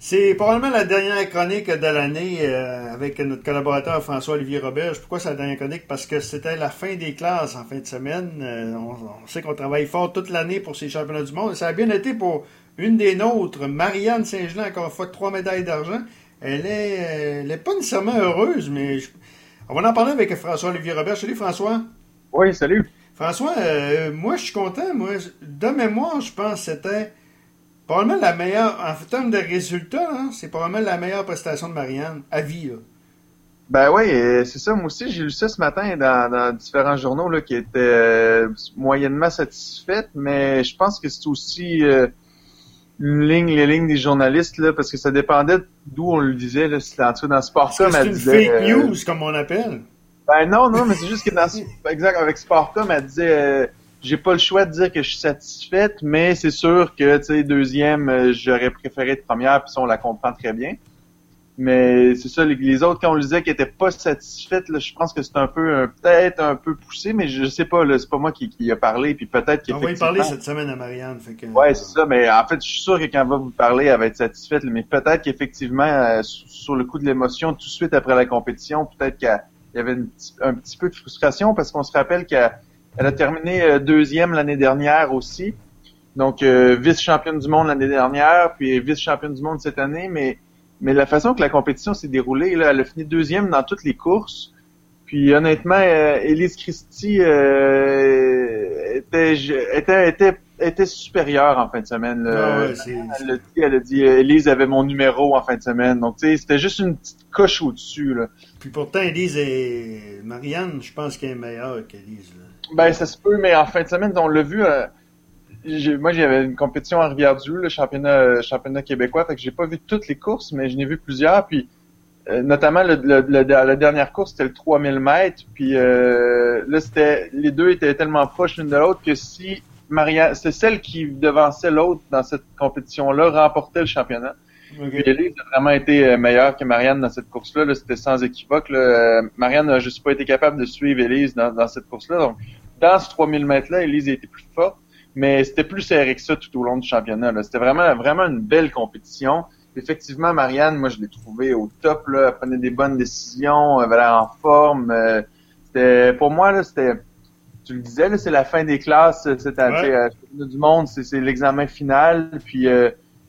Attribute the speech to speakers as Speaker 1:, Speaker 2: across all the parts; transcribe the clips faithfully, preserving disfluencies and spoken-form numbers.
Speaker 1: C'est probablement la dernière chronique de l'année euh, avec notre collaborateur François-Olivier Roberge. Pourquoi c'est la dernière chronique? Parce que c'était la fin des classes en fin de semaine. Euh, on, on sait qu'on travaille fort toute l'année pour ces championnats du monde. Ça a bien été pour une des nôtres, Marianne Saint-Gelais, encore une fois, trois médailles d'argent. Elle est, elle est pas nécessairement heureuse, mais je- on va en parler avec François-Olivier Roberge. Salut François.
Speaker 2: Oui, salut.
Speaker 1: François, euh, moi je suis content. Moi, de mémoire, je pense que c'était probablement la meilleure, en termes de résultats, hein, c'est probablement la meilleure prestation de Marianne, à vie, là.
Speaker 2: Ben oui, euh, c'est ça. Moi aussi, j'ai lu ça ce matin dans, dans différents journaux là, qui étaient euh, moyennement satisfaits, mais je pense que c'est aussi euh, une ligne, les lignes des journalistes, là, parce que ça dépendait d'où on le disait. Là, c'était en tout cas dans
Speaker 1: Est-ce que
Speaker 2: Sportcom,
Speaker 1: c'est
Speaker 2: elle
Speaker 1: une
Speaker 2: disait.
Speaker 1: fake
Speaker 2: euh,
Speaker 1: news, comme on appelle?
Speaker 2: Ben non, non, mais c'est juste que dans exact avec Sportcom, elle disait euh, j'ai pas le choix de dire que je suis satisfaite, mais c'est sûr que tu sais, deuxième, euh, j'aurais préféré être première, puis ça, on la comprend très bien. Mais c'est ça, les, les autres, quand on le disait qu'ils étaient pas satisfaites, là, je pense que c'est un peu, un- peut-être un peu poussé, mais je sais pas, là, c'est pas moi qui, qui a parlé, puis peut-être
Speaker 1: On va y parler
Speaker 2: qu'effectivement,
Speaker 1: cette semaine à Marianne. Fait que,
Speaker 2: ouais, c'est ça, mais en fait, je suis sûr que quand elle va vous parler, elle va être satisfaite, là, mais peut-être qu'effectivement, euh, sur sur le coup de l'émotion, tout de suite après la compétition, peut-être qu'il y avait une petit- un petit peu de frustration, parce qu'on se rappelle qu'elle elle a terminé euh, deuxième l'année dernière aussi, donc euh, vice-championne du monde l'année dernière, puis vice-championne du monde cette année, mais mais la façon que la compétition s'est déroulée, là, elle a fini deuxième dans toutes les courses. Puis honnêtement, euh, Elise Christie euh, était, était était était supérieure en fin de semaine.
Speaker 1: ah
Speaker 2: Là.
Speaker 1: ouais, c'est,
Speaker 2: Elle a dit, elle a dit, euh, Elise avait mon numéro en fin de semaine. Donc tu sais, c'était juste une petite coche au-dessus. Là.
Speaker 1: puis pourtant, Elise et Marianne, je pense qu'elle est meilleure qu'Elise, là.
Speaker 2: Ben ça se peut, mais en fin de semaine, on l'a vu. Euh, j'ai- moi, j'avais une compétition à Rivière-du-Loup, le championnat euh, championnat québécois. Fait que j'ai pas vu toutes les courses, mais j'en ai vu plusieurs. Puis Euh, notamment le, le- le- la dernière course, c'était le trois mille mètres, puis euh, là c'était les deux étaient tellement proches l'une de l'autre que si Marianne, c'est celle qui devançait l'autre dans cette compétition-là, remportait le championnat. Puis
Speaker 1: OK.
Speaker 2: Elise a vraiment été euh, meilleure que Marianne dans cette course-là, là, c'était sans équivoque. Là. Euh, Marianne n'a juste pas été capable de suivre Elise dans, dans cette course-là. Donc dans ce trois mille mètres-là, Elise a été plus forte, mais c'était plus serré que ça tout au long du championnat. Là. C'était vraiment vraiment une belle compétition. Effectivement, Marianne, moi, je l'ai trouvée au top, là. Elle prenait des bonnes décisions, elle avait l'air en forme. euh, c'était, pour moi, là, c'était, tu le disais, là, c'est la fin des classes, cette année,
Speaker 1: Ouais.
Speaker 2: euh, championnat du monde, c'est, c'est l'examen final. Puis, euh,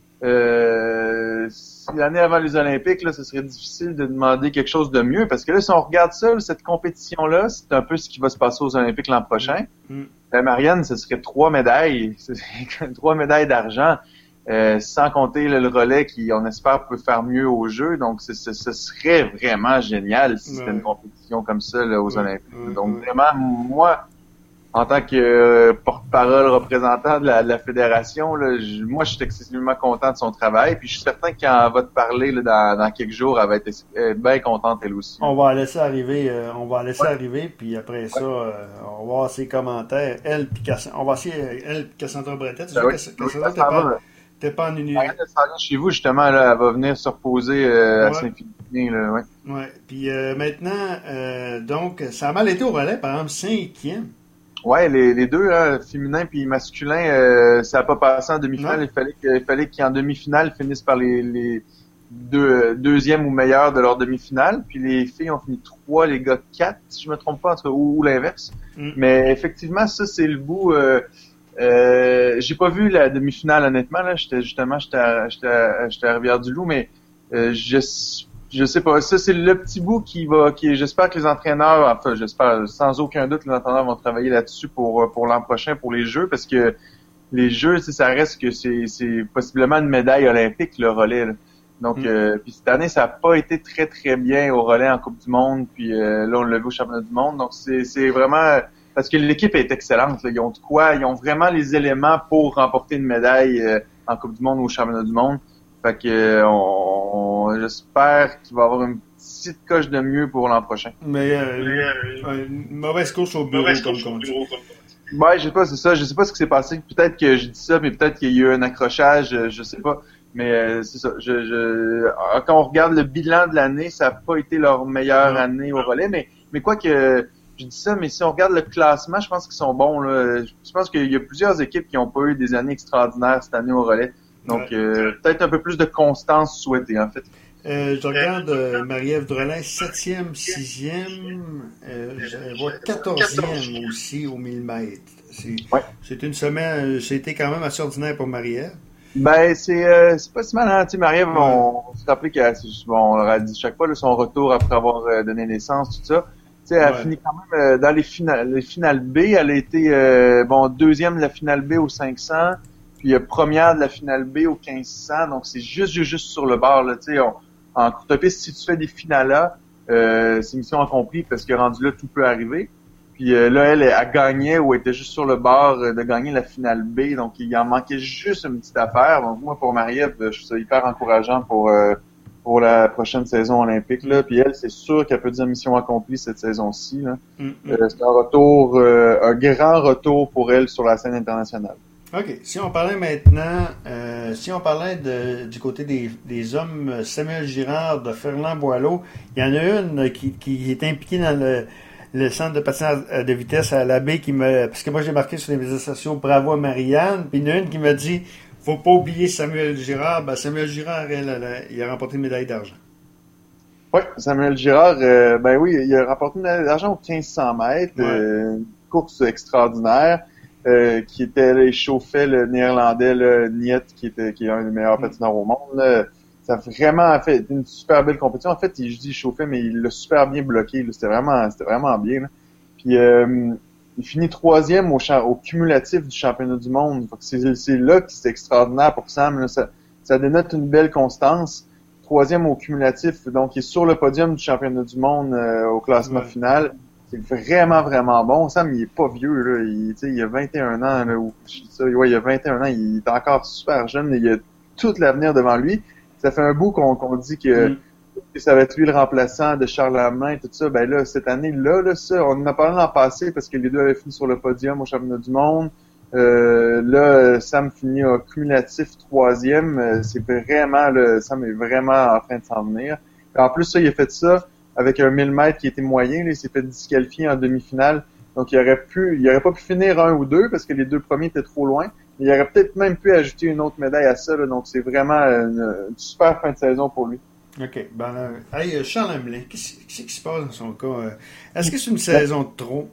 Speaker 2: euh, si l'année avant les Olympiques, là, ce serait difficile de demander quelque chose de mieux, parce que là, si on regarde ça, là, cette compétition-là, c'est un peu ce qui va se passer aux Olympiques l'an prochain.
Speaker 1: Mm.
Speaker 2: Ben, Marianne, ce serait trois médailles, ce serait trois médailles d'argent. Euh, sans compter là, le relais qui, on espère, peut faire mieux au jeu. Donc, ce, ce, ce serait vraiment génial si c'était
Speaker 1: Ouais.
Speaker 2: une compétition comme ça là, aux
Speaker 1: Ouais.
Speaker 2: Olympiques.
Speaker 1: Ouais.
Speaker 2: Donc,
Speaker 1: Ouais.
Speaker 2: vraiment, moi, en tant que euh, porte-parole, représentant de la, de la fédération, là, je- moi, je suis excessivement content de son travail. Puis, je suis certain que quand elle va te parler là, dans, dans quelques jours, elle va être euh, bien contente, elle aussi.
Speaker 1: On va la laisser arriver, euh, on va la laisser
Speaker 2: Ouais,
Speaker 1: arriver, puis après ça,
Speaker 2: ouais.
Speaker 1: euh, on va voir ses commentaires. Elle, puis Cass- on va essayer, euh, elle, puis Cassandra Bretet. C'est
Speaker 2: Ben
Speaker 1: sûr
Speaker 2: oui,
Speaker 1: que
Speaker 2: oui,
Speaker 1: Cassandra,
Speaker 2: elle
Speaker 1: t'es
Speaker 2: s'en
Speaker 1: pas,
Speaker 2: va.
Speaker 1: t'es pas en uni.
Speaker 2: Marianne, elle s'en vient chez vous, justement, là, elle va venir se reposer euh, à
Speaker 1: Ouais.
Speaker 2: Saint-Philippe. Là, ouais.
Speaker 1: Ouais. Puis euh, maintenant, euh, donc, ça a mal été au relais, par exemple, cinquième.
Speaker 2: Ouais, les, les deux, hein, féminin puis masculin, euh, ça n'a pas passé en demi-finale.
Speaker 1: Non?
Speaker 2: Il fallait que- il fallait qu'en demi-finale finissent par les, les deux deuxièmes ou meilleurs de leur demi-finale. Puis les filles ont fini trois, les gars quatre, si je me trompe pas, entre ou, ou l'inverse.
Speaker 1: Mm.
Speaker 2: Mais effectivement, ça c'est le bout. Euh, euh, j'ai pas vu la demi-finale honnêtement là. J'étais justement, j'étais à, j'étais à, j'étais à Rivière-du-Loup, mais euh, je je sais pas. Ça c'est le petit bout qui va, qui j'espère que les entraîneurs, enfin j'espère sans aucun doute les entraîneurs vont travailler là-dessus pour pour l'an prochain pour les Jeux parce que les Jeux, tu sais, ça reste que c'est c'est possiblement une médaille olympique le relais. Là. Donc
Speaker 1: Mm.
Speaker 2: euh, puis cette année ça a pas été très très bien au relais en Coupe du Monde puis euh, là on l'a vu au championnat du monde. Donc c'est c'est vraiment parce que l'équipe est excellente. Là. Ils ont de quoi, ils ont vraiment les éléments pour remporter une médaille euh, en Coupe du Monde ou au championnat du monde. Fait que euh, on, on- j'espère qu'il va y avoir une petite coche de mieux pour l'an prochain.
Speaker 1: Mais euh, une, une mauvaise course au bureau, comme on dit.
Speaker 2: Ouais, je sais pas, c'est ça. Je sais pas ce qui s'est passé. Peut-être que je dis ça, mais peut-être qu'il y a eu un accrochage. euh, Je sais pas. Mais euh, c'est ça. Je, je, ah, quand on regarde le bilan de l'année, ça n'a pas été leur meilleure
Speaker 1: Non.
Speaker 2: année au relais. Mais, mais quoi que je dis ça, mais si on regarde le classement, je pense qu'ils sont bons. Là. Je pense qu'il y a plusieurs équipes qui n'ont pas eu des années extraordinaires cette année au relais. Donc,
Speaker 1: ouais.
Speaker 2: euh, peut-être un peu plus de constance souhaitée, en fait.
Speaker 1: Euh, je regarde euh, Marie-Ève Drelin, septième, sixième, euh, je vois quatorzième aussi au mille mètres. C'est,
Speaker 2: Ouais.
Speaker 1: c'est une semaine, c'était quand même assez ordinaire pour Marie-Ève.
Speaker 2: Ben, c'est euh, c'est pas si mal, hein. Tu sais, Marie-Ève,
Speaker 1: Ouais.
Speaker 2: on, on se rappelait qu'elle, bon, on leur a dit chaque fois, là, son retour après avoir euh, donné naissance, tout ça. Tu sais, elle a
Speaker 1: Ouais.
Speaker 2: fini quand même euh, dans les finales, les finales B. Elle a été, euh, bon, deuxième de la finale B au cinq cents, puis euh, première de la finale B au quinze cents. Donc, c'est juste, juste, juste sur le bord, là. Tu sais, on- en courte piste, si tu fais des finales-là, euh, c'est mission accomplie parce que rendu là, tout peut arriver. Puis euh, là, elle, elle gagnait ou était juste sur le bord euh, de gagner la finale B. Donc, il en manquait juste une petite affaire. Donc, moi, pour Marie-Ève, je trouve ça hyper encourageant pour euh, pour la prochaine saison olympique. Là. Puis elle, c'est sûr qu'elle peut dire mission accomplie cette saison-ci. Là.
Speaker 1: Mm-hmm.
Speaker 2: Euh, c'est un retour, euh, un grand retour pour elle sur la scène internationale.
Speaker 1: OK. Si on parlait maintenant, euh, si on parlait de, du côté des, des hommes, Samuel Girard, de Fernand Boileau, il y en a une qui, qui est impliquée dans le, le centre de patinage de vitesse à la baie qui me, parce que moi j'ai marqué sur les médias sociaux bravo à Marianne, puis il y en a une qui m'a dit faut pas oublier Samuel Girard. Ben, Samuel Girard, elle, elle, elle, il a remporté une médaille d'argent.
Speaker 2: Oui, Samuel Girard, euh, ben oui, il a remporté une médaille d'argent aux quinze cents mètres, ouais. euh, une course extraordinaire. Euh, qui était là, il chauffait le néerlandais là, Niet, qui était qui est un des meilleurs patineurs au monde. Là. Ça a vraiment fait une super belle compétition. En fait, il, je dis il chauffait, mais il l'a super bien bloqué. Là. C'était vraiment, c'était vraiment bien. Là. Puis euh, il finit troisième au, au cumulatif du championnat du monde. C'est, c'est là que c'est extraordinaire pour Sam. Là. Ça, ça dénote une belle constance. Troisième au cumulatif, donc il est sur le podium du championnat du monde euh, au classement ouais. final. C'est vraiment, vraiment bon. Sam, il est pas vieux, là. Il, il a vingt et un ans, là, ou, ça, ouais, il a vingt et un ans, il est encore super jeune, il a tout l'avenir devant lui. Ça fait un bout qu'on, qu'on dit que, mm. que ça va être lui le remplaçant de Charles Lamblin, tout ça. Ben là, cette année-là, là, ça, on en a parlé l'an passé parce que les deux avaient fini sur le podium au championnat du monde. Euh, là, Sam finit au cumulatif troisième. C'est vraiment, là, Sam est vraiment en train de s'en venir. Et en plus, ça, il a fait ça avec un mille mètres qui était moyen, là, il s'est fait disqualifier en demi-finale. Donc, il aurait pu, il aurait pas pu finir un ou deux parce que les deux premiers étaient trop loin. Mais il aurait peut-être même pu ajouter une autre médaille à ça, là. Donc, c'est vraiment une, une super fin de saison pour lui.
Speaker 1: OK. Ben, euh, hey, Charles Lamblin, qu'est-ce, qu'est-ce qui se passe dans son cas? Est-ce que c'est une saison de trop?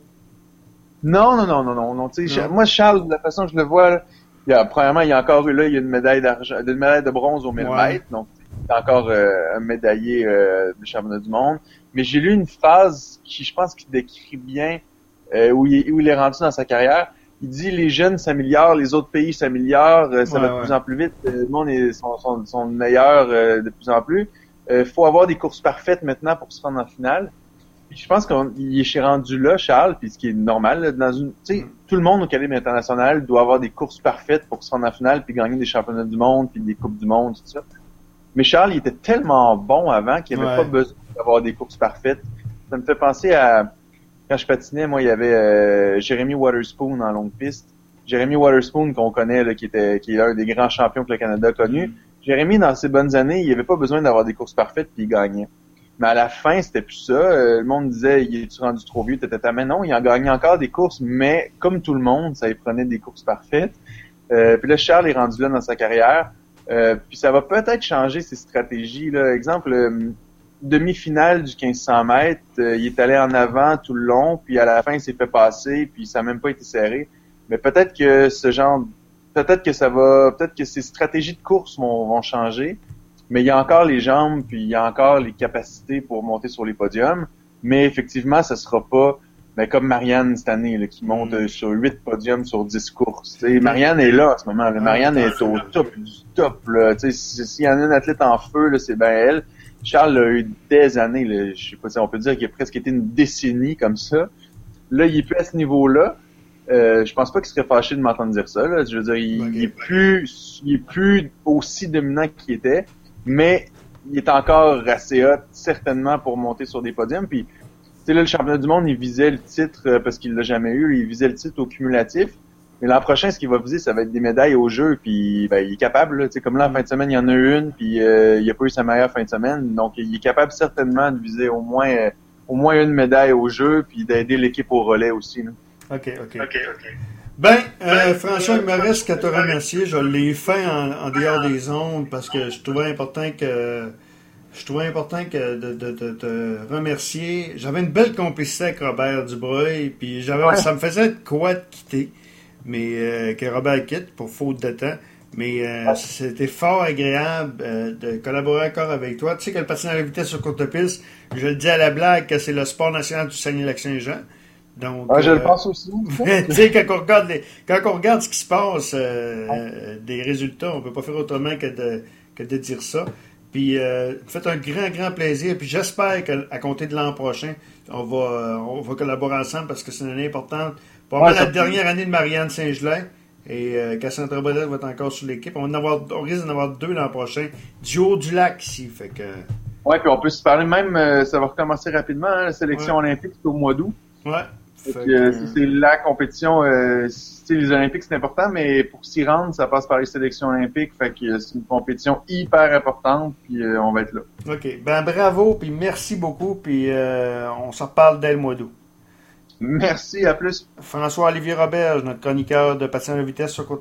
Speaker 2: Non, non, non, non, non, non. Tu sais, moi, Charles, de la façon que je le vois, là, il y a, premièrement, il y a encore eu là, il y a une médaille d'argent, une médaille de bronze au mille ouais. mètres. Donc, c'est encore euh, un médaillé euh, du championnat du monde. Mais j'ai lu une phrase qui, je pense, qui décrit bien euh, où, il, où il est rendu dans sa carrière. Il dit les jeunes s'améliorent, les autres pays s'améliorent, euh, ça ouais, va de ouais. plus en plus vite, euh, le monde est sont, sont, sont meilleurs euh, de plus en plus. Il euh, faut avoir des courses parfaites maintenant pour se rendre en finale. Puis je pense qu'il est rendu là, Charles, puis ce qui est normal, là, dans une, tu sais, tout le monde au calibre international doit avoir des courses parfaites pour se rendre en finale, puis gagner des championnats du monde, puis des coupes du monde, tout ça. Mais Charles, il était tellement bon avant qu'il n'avait ouais. pas besoin d'avoir des courses parfaites. Ça me fait penser à, quand je patinais, moi, il y avait euh, Jeremy Waterspoon en longue piste. Jeremy Waterspoon, qu'on connaît, là, qui était qui est un des grands champions que le Canada a connu. Mm. Jeremy, dans ses bonnes années, il n'avait pas besoin d'avoir des courses parfaites, puis il gagnait. Mais à la fin, c'était plus ça. Euh, le monde disait, il est-tu rendu trop vieux? Tata, mais non, il en gagnait encore des courses, mais comme tout le monde, ça y prenait des courses parfaites. Euh, puis là, Charles est rendu là dans sa carrière. Euh, puis ça va peut-être changer ses stratégies. Là. Exemple, euh, demi-finale du quinze cents mètres, euh, il est allé en avant tout le long, puis à la fin, il s'est fait passer, puis ça n'a même pas été serré. Mais peut-être que ce genre, peut-être que ça va, peut-être que ses stratégies de course vont, vont changer. Mais il y a encore les jambes, puis il y a encore les capacités pour monter sur les podiums. Mais effectivement, ça sera pas ben, comme Marianne cette année, là, qui monte mm. sur huit podiums sur dix courses. T'sais, Marianne est là en ce moment. Là. Marianne ah, est au top du top. Là. S'il y en a une athlète en feu, là, c'est bien elle. Charles a eu des années, là, je sais pas si on peut dire qu'il a presque été une décennie comme ça. Là, il est plus à ce niveau-là. Euh, je pense pas qu'il serait fâché de m'entendre dire ça. Là. Je veux dire, il, okay. il est plus, il est plus aussi dominant qu'il était. Mais il est encore assez hot, certainement, pour monter sur des podiums. Puis, tu sais, là, le championnat du monde, il visait le titre, euh, parce qu'il l'a jamais eu, il visait le titre au cumulatif. Mais l'an prochain, ce qu'il va viser, ça va être des médailles au jeu. Puis, ben, il est capable, là. Tu sais, comme là, en fin de semaine, il y en a eu une, puis euh, il a pas eu sa meilleure fin de semaine. Donc, il est capable certainement de viser au moins euh, au moins une médaille au jeu, puis d'aider l'équipe au relais aussi, là.
Speaker 1: OK, OK. OK, OK. Ben, euh, François, il me reste qu'à te remercier. Je l'ai fait en, en dehors des ondes parce que je trouvais important que je trouvais important que de, de, de te remercier. J'avais une belle complicité avec Robert Dubreuil, puis j'avais
Speaker 2: Ouais.
Speaker 1: ça me faisait de quoi de quitter, mais euh, que Robert quitte pour faute de temps. Mais euh, c'était fort agréable euh, de collaborer encore avec toi. Tu sais que le patinage à vitesse sur courte piste, je le dis à la blague que c'est le sport national du Saguenay-Lac-Saint-Jean. Donc,
Speaker 2: Ouais, je le
Speaker 1: euh,
Speaker 2: pense aussi.
Speaker 1: tu sais, quand on regarde les- quand on regarde ce qui se passe, euh, euh, des résultats, on peut pas faire autrement que de, que de dire ça. Puis, euh, faites un grand, grand plaisir. Puis, j'espère qu'à compter de l'an prochain, on va, euh, on va collaborer ensemble parce que c'est une année importante. Pour
Speaker 2: Ouais,
Speaker 1: la
Speaker 2: ça-
Speaker 1: dernière année de Marianne Saint-Gelais et euh, Cassandra Brodette va être encore sur l'équipe. On, va en avoir- on risque d'en avoir deux l'an prochain. Du haut du lac ici. Fait que,
Speaker 2: ouais, puis on peut se parler même, euh, ça va recommencer rapidement, hein, la sélection
Speaker 1: ouais.
Speaker 2: olympique, c'est au mois d'août.
Speaker 1: Ouais.
Speaker 2: Fait
Speaker 1: Fait
Speaker 2: que, euh,
Speaker 1: que,
Speaker 2: si c'est la compétition, euh, si- tu sais, les Olympiques c'est important, mais pour s'y rendre, ça passe par les sélections olympiques. Fait que euh, c'est une compétition hyper importante, puis euh, on va être là.
Speaker 1: OK. Ben, bravo, puis merci beaucoup. Puis, euh, on s'en reparle dès le mois d'août.
Speaker 2: Merci, à plus.
Speaker 1: François-Olivier Roberge, notre chroniqueur de patinage de vitesse sur côte